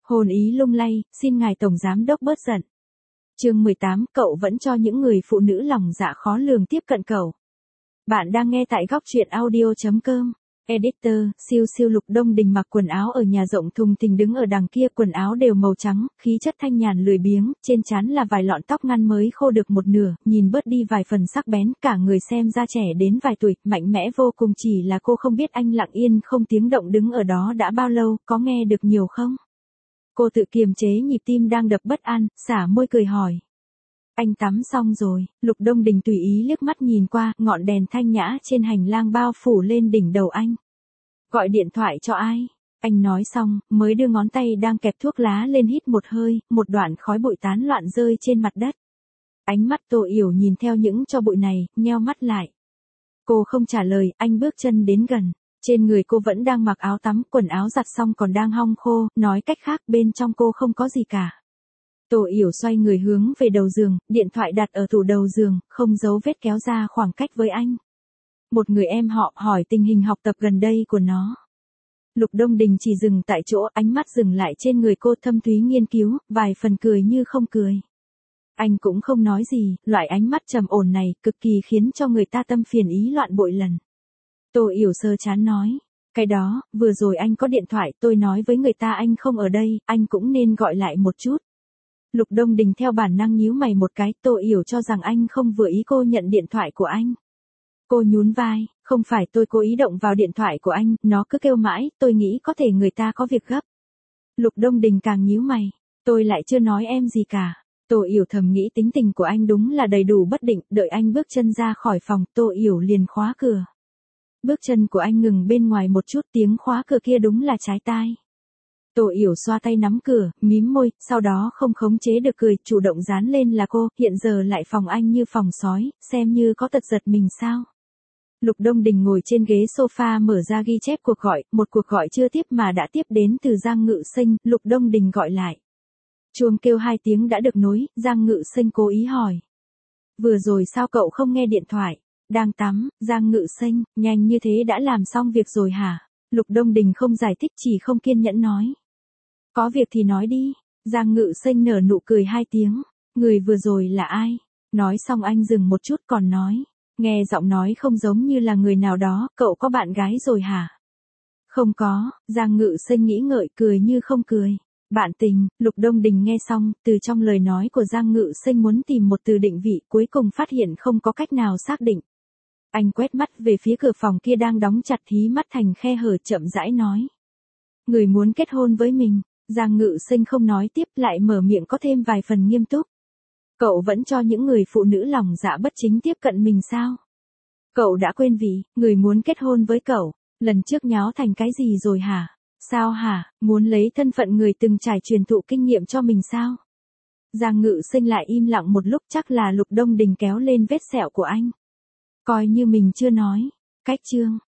Hồn ý lung lay, xin ngài tổng giám đốc bớt giận. Chương 18, cậu vẫn cho những người phụ nữ lòng dạ khó lường tiếp cận cậu. Bạn đang nghe tại góc truyện audio.com. Editor, siêu siêu Lục Đông Đình mặc quần áo ở nhà rộng thùng thình đứng ở đằng kia, quần áo đều màu trắng, khí chất thanh nhàn lười biếng, trên trán là vài lọn tóc ngắn mới khô được một nửa, nhìn bớt đi vài phần sắc bén, cả người xem ra trẻ đến vài tuổi, mạnh mẽ vô cùng. Chỉ là cô không biết anh lặng yên không tiếng động đứng ở đó đã bao lâu, có nghe được nhiều không? Cô tự kiềm chế nhịp tim đang đập bất an, xả môi cười hỏi. Anh tắm xong rồi. Lục Đông Đình tùy ý liếc mắt nhìn qua, ngọn đèn thanh nhã trên hành lang bao phủ lên đỉnh đầu anh. Gọi điện thoại cho ai? Anh nói xong, mới đưa ngón tay đang kẹp thuốc lá lên hít một hơi, một đoạn khói bụi tán loạn rơi trên mặt đất. Ánh mắt Tô Yểu nhìn theo những tro bụi này, nheo mắt lại. Cô không trả lời, anh bước chân đến gần. Trên người cô vẫn đang mặc áo tắm, quần áo giặt xong còn đang hong khô, nói cách khác bên trong cô không có gì cả. Tô Yểu xoay người hướng về đầu giường, điện thoại đặt ở tủ đầu giường, không giấu vết kéo ra khoảng cách với anh. Một người em họ hỏi tình hình học tập gần đây của nó. Lục Đông Đình chỉ dừng tại chỗ, ánh mắt dừng lại trên người cô, thâm thúy nghiên cứu, vài phần cười như không cười. Anh cũng không nói gì, loại ánh mắt trầm ổn này cực kỳ khiến cho người ta tâm phiền ý loạn bội lần. Tô Yểu sơ chán nói, cái đó, vừa rồi anh có điện thoại, tôi nói với người ta anh không ở đây, anh cũng nên gọi lại một chút. Lục Đông Đình theo bản năng nhíu mày một cái, Tô Yểu cho rằng anh không vừa ý cô nhận điện thoại của anh. Cô nhún vai, không phải tôi cố ý động vào điện thoại của anh, nó cứ kêu mãi, tôi nghĩ có thể người ta có việc gấp. Lục Đông Đình càng nhíu mày, tôi lại chưa nói em gì cả. Tô Yểu thầm nghĩ tính tình của anh đúng là đầy đủ bất định, đợi anh bước chân ra khỏi phòng, Tô Yểu liền khóa cửa. Bước chân của anh ngừng bên ngoài một chút, tiếng khóa cửa kia đúng là trái tai. Tô Yểu xoa tay nắm cửa, mím môi, sau đó không khống chế được cười, chủ động dán lên là cô, hiện giờ lại phòng anh như phòng sói, xem như có tật giật mình sao. Lục Đông Đình ngồi trên ghế sofa mở ra ghi chép cuộc gọi, một cuộc gọi chưa tiếp mà đã tiếp đến từ Giang Ngự Sinh, Lục Đông Đình gọi lại. Chuông kêu 2 tiếng đã được nối, Giang Ngự Sinh cố ý hỏi. Vừa rồi sao cậu không nghe điện thoại? Đang tắm, Giang Ngự Sinh, nhanh như thế đã làm xong việc rồi hả? Lục Đông Đình không giải thích, chỉ không kiên nhẫn nói. Có việc thì nói đi. Giang Ngự Sinh nở nụ cười 2 tiếng. Người vừa rồi là ai? Nói xong anh dừng một chút còn nói. Nghe giọng nói không giống như là người nào đó, cậu có bạn gái rồi hả? Không có, Giang Ngự Sinh nghĩ ngợi cười như không cười. Bạn tình, Lục Đông Đình nghe xong, từ trong lời nói của Giang Ngự Sinh muốn tìm một từ định vị, cuối cùng phát hiện không có cách nào xác định. Anh quét mắt về phía cửa phòng kia đang đóng chặt, hí mắt thành khe hở, chậm rãi nói. Người muốn kết hôn với mình. Giang Ngự Sinh không nói tiếp, lại mở miệng có thêm vài phần nghiêm túc. Cậu vẫn cho những người phụ nữ lòng dạ bất chính tiếp cận mình sao? Cậu đã quên vị, người muốn kết hôn với cậu, lần trước nháo thành cái gì rồi hả? Sao hả, muốn lấy thân phận người từng trải truyền thụ kinh nghiệm cho mình sao? Giang Ngự Sinh lại im lặng một lúc, chắc là Lục Đông Đình kéo lên vết sẹo của anh. Coi như mình chưa nói. Cách chương.